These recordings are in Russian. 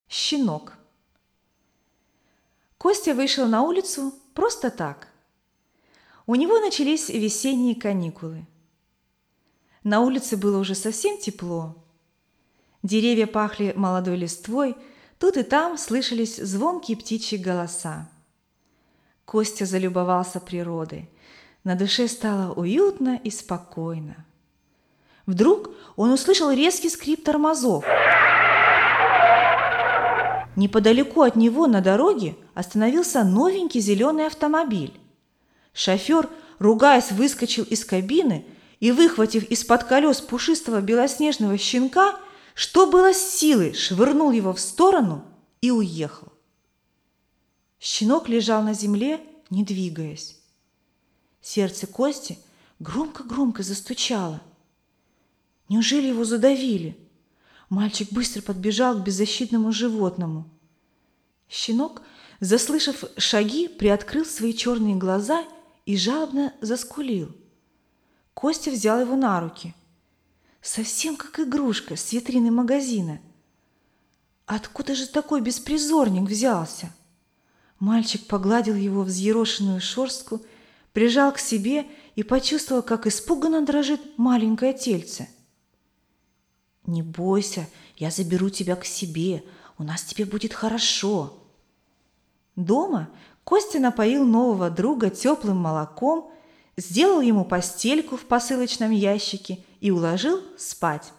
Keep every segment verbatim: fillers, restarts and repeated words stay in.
Щенок. Костя вышел на улицу просто так. У него начались весенние каникулы. На улице было уже совсем тепло. Деревья пахли молодой листвой, тут и там слышались звонкие птичьи голоса. Костя залюбовался природой. На душе стало уютно и спокойно. Вдруг он услышал резкий скрип тормозов. Неподалеку от него на дороге остановился новенький зеленый автомобиль. Шофер, ругаясь, выскочил из кабины и, выхватив из-под колес пушистого белоснежного щенка, что было силы, швырнул его в сторону и уехал. Щенок лежал на земле, не двигаясь. Сердце Кости громко-громко застучало. Неужели его задавили? Мальчик быстро подбежал к беззащитному животному. Щенок, заслышав шаги, приоткрыл свои черные глаза и жалобно заскулил. Костя взял его на руки. Совсем как игрушка с витрины магазина. Откуда же такой беспризорник взялся? Мальчик погладил его взъерошенную шерстку, прижал к себе и почувствовал, как испуганно дрожит маленькое тельце. «Не бойся, я заберу тебя к себе, у нас тебе будет хорошо». Дома Костя напоил нового друга теплым молоком, сделал ему постельку в посылочном ящике и уложил спать.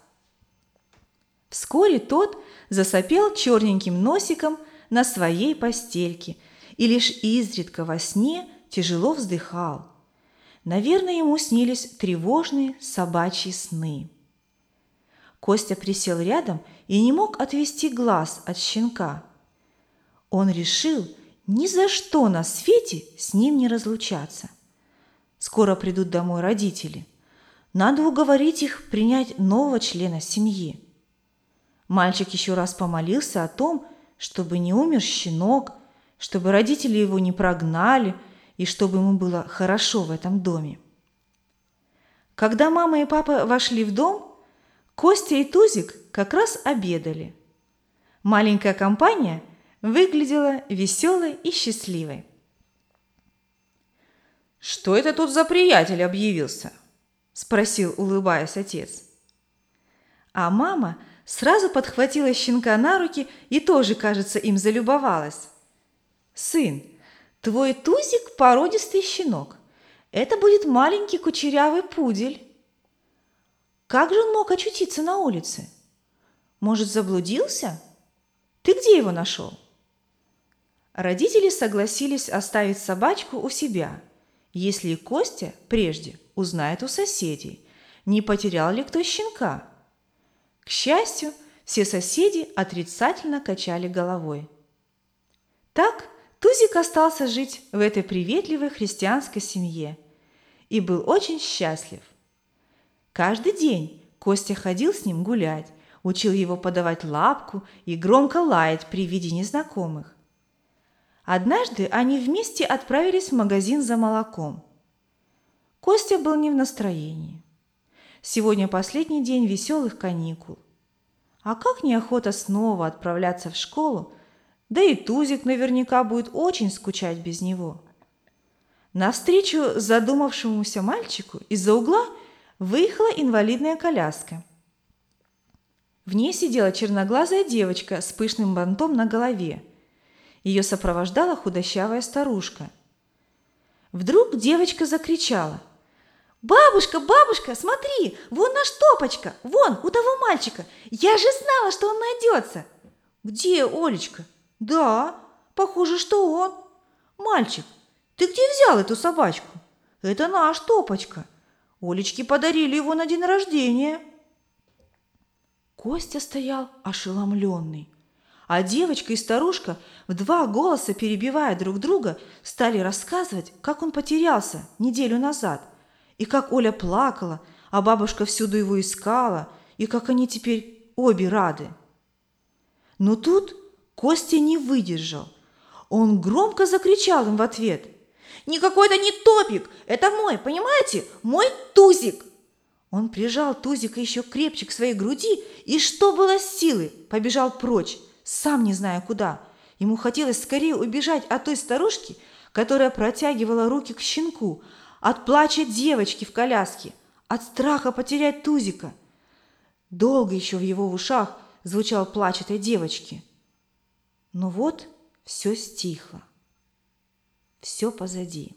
Вскоре тот засопел черненьким носиком на своей постельке и лишь изредка во сне тяжело вздыхал. Наверное, ему снились тревожные собачьи сны. Костя присел рядом и не мог отвести глаз от щенка. Он решил ни за что на свете с ним не разлучаться. Скоро придут домой родители. Надо уговорить их принять нового члена семьи. Мальчик еще раз помолился о том, чтобы не умер щенок, чтобы родители его не прогнали и чтобы ему было хорошо в этом доме. Когда мама и папа вошли в дом, Костя и Тузик как раз обедали. Маленькая компания выглядела веселой и счастливой. «Что это тут за приятель объявился?» – спросил, улыбаясь, отец. А мама сразу подхватила щенка на руки и тоже, кажется, им залюбовалась. «Сын, твой Тузик – породистый щенок. Это будет маленький кучерявый пудель. Как же он мог очутиться на улице? Может, заблудился? Ты где его нашел?» Родители согласились оставить собачку у себя, если и Костя прежде узнает у соседей, не потерял ли кто щенка. К счастью, все соседи отрицательно качали головой. Так Тузик остался жить в этой приветливой христианской семье и был очень счастлив. Каждый день Костя ходил с ним гулять, учил его подавать лапку и громко лаять при виде незнакомых. Однажды они вместе отправились в магазин за молоком. Костя был не в настроении. Сегодня последний день веселых каникул. А как неохота снова отправляться в школу, да и Тузик наверняка будет очень скучать без него. Навстречу задумавшемуся мальчику из-за угла выехала инвалидная коляска. В ней сидела черноглазая девочка с пышным бантом на голове. Ее сопровождала худощавая старушка. Вдруг девочка закричала: «Бабушка, бабушка, смотри, вон наш Топочка, вон, у того мальчика. Я же знала, что он найдется». «Где, Олечка?» «Да, похоже, что он». «Мальчик, ты где взял эту собачку?» «Это наш Топочка. Олечке подарили его на день рождения». Костя стоял ошеломленный, а девочка и старушка, в два голоса перебивая друг друга, стали рассказывать, как он потерялся неделю назад, и как Оля плакала, а бабушка всюду его искала, и как они теперь обе рады. Но тут Костя не выдержал. Он громко закричал им в ответ: «Никакой это не Топик, это мой, понимаете, мой Тузик!» Он прижал Тузика еще крепче к своей груди и, что было силы, побежал прочь, сам не зная куда. Ему хотелось скорее убежать от той старушки, которая протягивала руки к щенку, от плача девочки в коляске, от страха потерять Тузика. Долго еще в его ушах звучал плач этой девочки. Но вот все стихло. Все позади.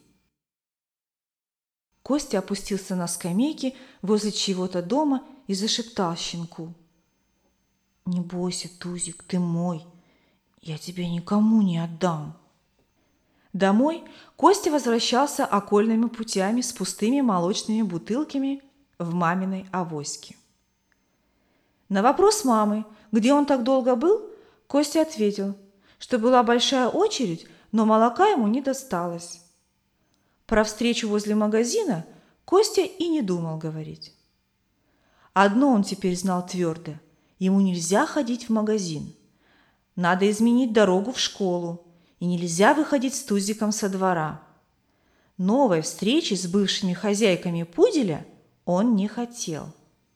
Костя опустился на скамейке возле чьего-то дома и зашептал щенку: «Не бойся, Тузик, ты мой, я тебя никому не отдам». Домой Костя возвращался окольными путями с пустыми молочными бутылками в маминой авоське. На вопрос мамы, где он так долго был, Костя ответил, что была большая очередь, но молока ему не досталось. Про встречу возле магазина Костя и не думал говорить. Одно он теперь знал твердо: ему нельзя ходить в магазин. Надо изменить дорогу в школу, и нельзя выходить с Тузиком со двора. Новой встречи с бывшими хозяйками пуделя он не хотел.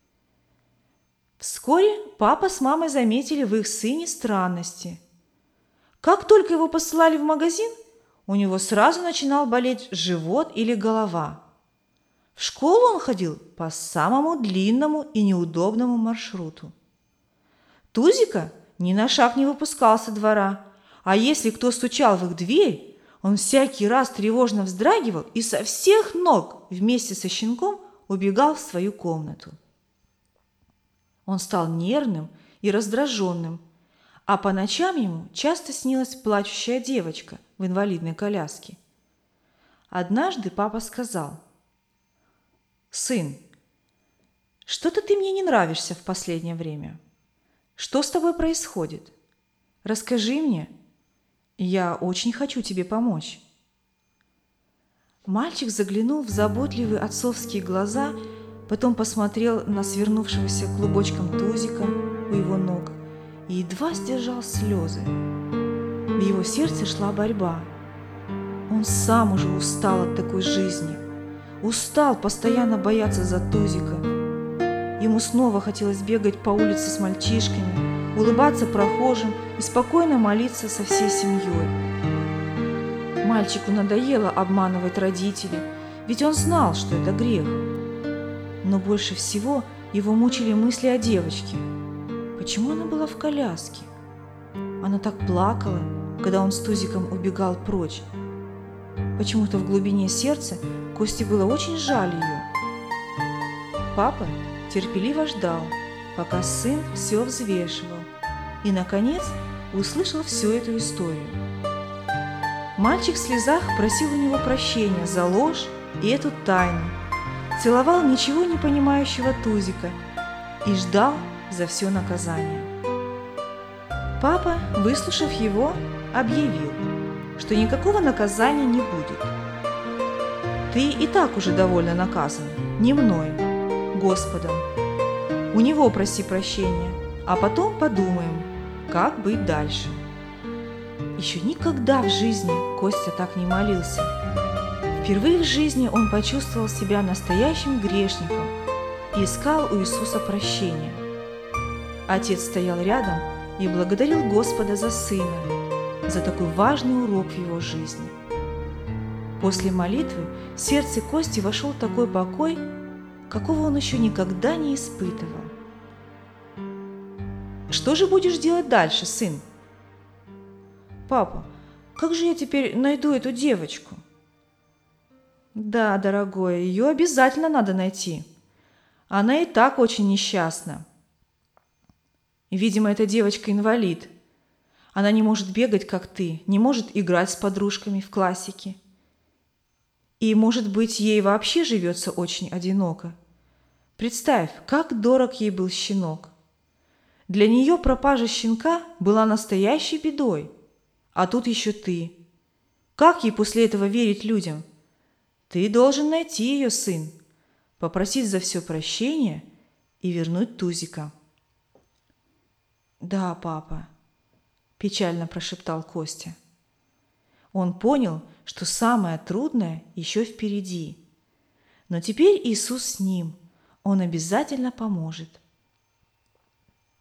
Вскоре папа с мамой заметили в их сыне странности. Как только его посылали в магазин, у него сразу начинал болеть живот или голова. В школу он ходил по самому длинному и неудобному маршруту. Тузика ни на шаг не выпускал со двора, а если кто стучал в их дверь, он всякий раз тревожно вздрагивал и со всех ног вместе со щенком убегал в свою комнату. Он стал нервным и раздраженным, а по ночам ему часто снилась плачущая девочка в инвалидной коляске. Однажды папа сказал: «Сын, что-то ты мне не нравишься в последнее время. Что с тобой происходит? Расскажи мне. Я очень хочу тебе помочь». Мальчик заглянул в заботливые отцовские глаза, потом посмотрел на свернувшегося клубочком Тузика у его ног и едва сдержал слезы. В его сердце шла борьба. Он сам уже устал от такой жизни, устал постоянно бояться за Тузика. Ему снова хотелось бегать по улице с мальчишками, улыбаться прохожим и спокойно молиться со всей семьей. Мальчику надоело обманывать родителей, ведь он знал, что это грех. Но больше всего его мучили мысли о девочке. Почему она была в коляске? Она так плакала, когда он с Тузиком убегал прочь. Почему-то в глубине сердца Косте было очень жаль ее. Папа терпеливо ждал, пока сын все взвешивал, и, наконец, услышал всю эту историю. Мальчик в слезах просил у него прощения за ложь и эту тайну, целовал ничего не понимающего Тузика и ждал за все наказание. Папа, выслушав его, объявил, что никакого наказания не будет. «Ты и так уже довольно наказан, не мной, Господом. У него проси прощения, а потом подумаем, как быть дальше». Еще никогда в жизни Костя так не молился. Впервые в жизни он почувствовал себя настоящим грешником и искал у Иисуса прощения. Отец стоял рядом и благодарил Господа за сына, за такой важный урок в его жизни. После молитвы в сердце Кости вошел такой покой, какого он еще никогда не испытывал. «Что же будешь делать дальше, сын?» «Папа, как же я теперь найду эту девочку?» «Да, дорогой, ее обязательно надо найти. Она и так очень несчастна. Видимо, эта девочка инвалид. Она не может бегать, как ты, не может играть с подружками в классике. И, может быть, ей вообще живется очень одиноко. Представь, как дорог ей был щенок. Для нее пропажа щенка была настоящей бедой. А тут еще ты. Как ей после этого верить людям? Ты должен найти ее, сын, попросить за все прощения и вернуть Тузика». «Да, папа», – печально прошептал Костя. Он понял, что самое трудное еще впереди. Но теперь Иисус с ним, Он обязательно поможет.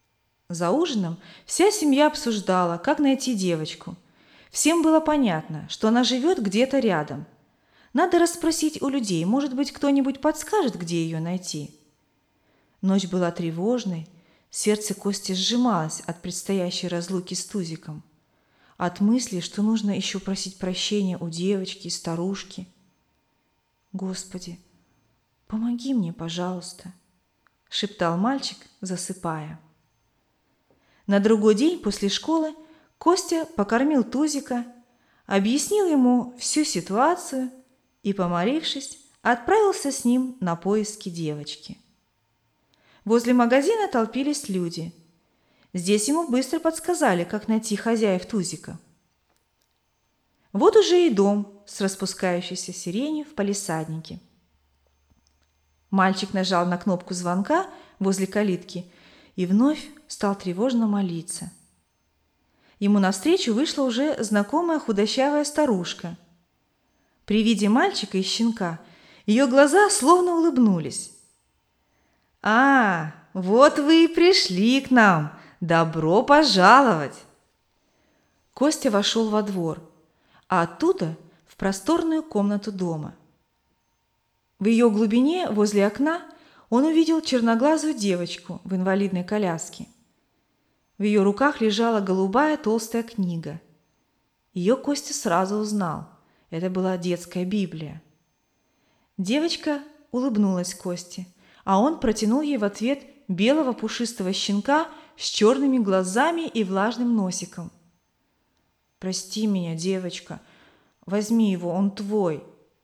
За ужином вся семья обсуждала, как найти девочку. Всем было понятно, что она живет где-то рядом. Надо расспросить у людей, может быть, кто-нибудь подскажет, где ее найти. Ночь была тревожной, сердце Кости сжималось от предстоящей разлуки с Тузиком, от мысли, что нужно еще просить прощения у девочки и старушки. «Господи, помоги мне, пожалуйста», – шептал мальчик, засыпая. На другой день после школы Костя покормил Тузика, объяснил ему всю ситуацию и, помолившись, отправился с ним на поиски девочки. Возле магазина толпились люди. Здесь ему быстро подсказали, как найти хозяев Тузика. Вот уже и дом с распускающейся сиренью в палисаднике. Мальчик нажал на кнопку звонка возле калитки и вновь стал тревожно молиться. Ему навстречу вышла уже знакомая худощавая старушка. При виде мальчика и щенка ее глаза словно улыбнулись. «А, вот вы и пришли к нам! Добро пожаловать!» Костя вошел во двор, а оттуда в просторную комнату дома. В ее глубине, возле окна, он увидел черноглазую девочку в инвалидной коляске. В ее руках лежала голубая толстая книга. Ее Костя сразу узнал. Это была детская Библия. Девочка улыбнулась Косте, а он протянул ей в ответ белого пушистого щенка с черными глазами и влажным носиком. «Прости меня, девочка, возьми его, он твой».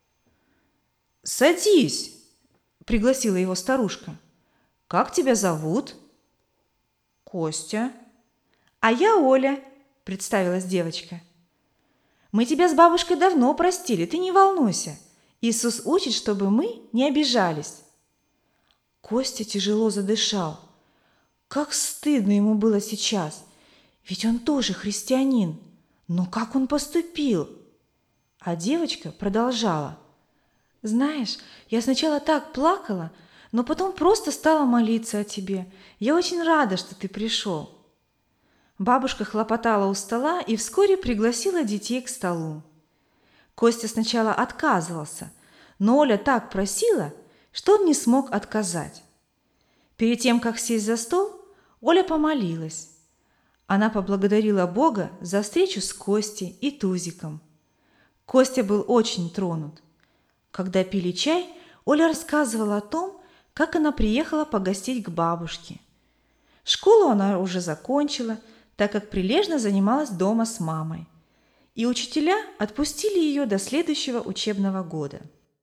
«Садись!» – пригласила его старушка. «Как тебя зовут?» «Костя». «А я Оля», – представилась девочка. «Мы тебя с бабушкой давно простили, ты не волнуйся. Иисус учит, чтобы мы не обижались». Костя тяжело задышал. Как стыдно ему было сейчас, ведь он тоже христианин. Но как он поступил? А девочка продолжала. «Знаешь, я сначала так плакала, но потом просто стала молиться о тебе. Я очень рада, что ты пришел». Бабушка хлопотала у стола и вскоре пригласила детей к столу. Костя сначала отказывался, но Оля так просила, что он не смог отказать. Перед тем, как сесть за стол, Оля помолилась. Она поблагодарила Бога за встречу с Костей и Тузиком. Костя был очень тронут. Когда пили чай, Оля рассказывала о том, как она приехала погостить к бабушке. Школу она уже закончила, так как прилежно занималась дома с мамой. И учителя отпустили ее до следующего учебного года.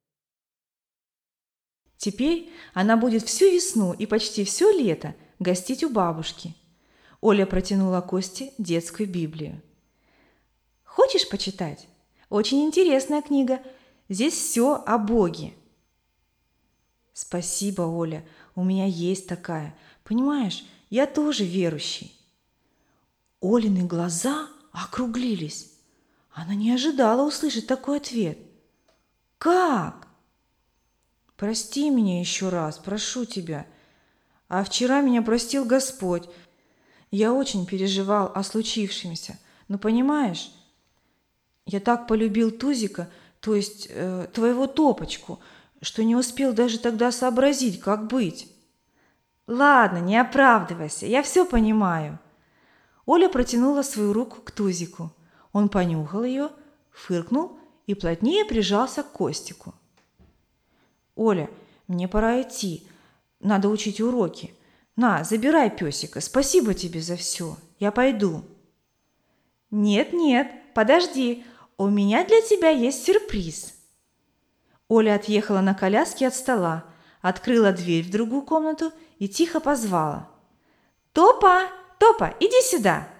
Теперь она будет всю весну и почти все лето гостить у бабушки. Оля протянула Косте детскую Библию. «Хочешь почитать? Очень интересная книга. Здесь все о Боге». «Спасибо, Оля, у меня есть такая. Понимаешь, я тоже верующий». Олины глаза округлились. Она не ожидала услышать такой ответ. «Как?» «Прости меня еще раз, прошу тебя. А вчера меня простил Господь. Я очень переживал о случившемся. Но понимаешь, я так полюбил Тузика, то есть э, твоего Топочку, что не успел даже тогда сообразить, как быть». «Ладно, не оправдывайся, я все понимаю». Оля протянула свою руку к Тузику. Он понюхал ее, фыркнул и плотнее прижался к Костику. «Оля, мне пора идти. Надо учить уроки. На, забирай песика. Спасибо тебе за все. Я пойду». «Нет-нет, подожди. У меня для тебя есть сюрприз». Оля отъехала на коляске от стола, открыла дверь в другую комнату и тихо позвала. «Топа, Топа, иди сюда!»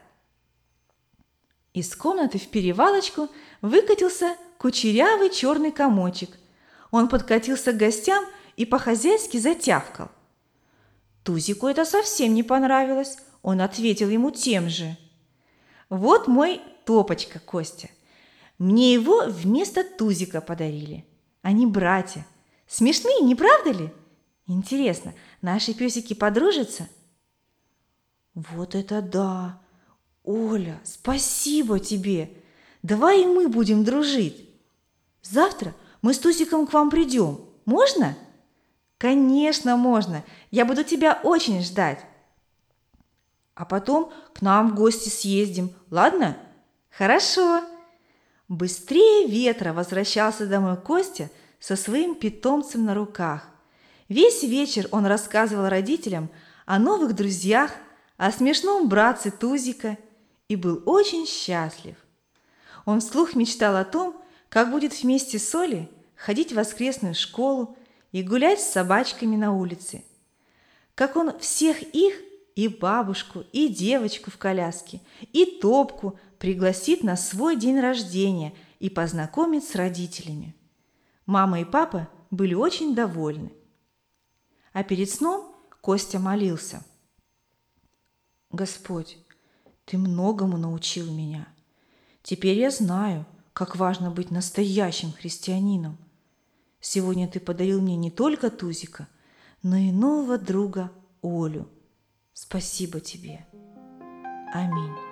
Из комнаты в перевалочку выкатился кучерявый черный комочек. Он подкатился к гостям и по-хозяйски затявкал. Тузику это совсем не понравилось. Он ответил ему тем же. «Вот мой Топочка, Костя. Мне его вместо Тузика подарили. Они братья. Смешные, не правда ли? Интересно, наши песики подружатся?» Вот это да! Оля, спасибо тебе! Давай и мы будем дружить. Завтра мы с Тусиком к вам придем. Можно? Конечно, можно. Я буду тебя очень ждать. А потом к нам в гости съездим, ладно? Хорошо. Быстрее ветра возвращался домой Костя со своим питомцем на руках. Весь вечер он рассказывал родителям о новых друзьях, о смешном братце Тузика и был очень счастлив. Он вслух мечтал о том, как будет вместе с Олей ходить в воскресную школу и гулять с собачками на улице. Как он всех их, и бабушку, и девочку в коляске, и Топку пригласит на свой день рождения и познакомит с родителями. Мама и папа были очень довольны. А перед сном Костя молился. «Господь, Ты многому научил меня. Теперь я знаю, как важно быть настоящим христианином. Сегодня Ты подарил мне не только Тузика, но и нового друга Олю. Спасибо Тебе. Аминь».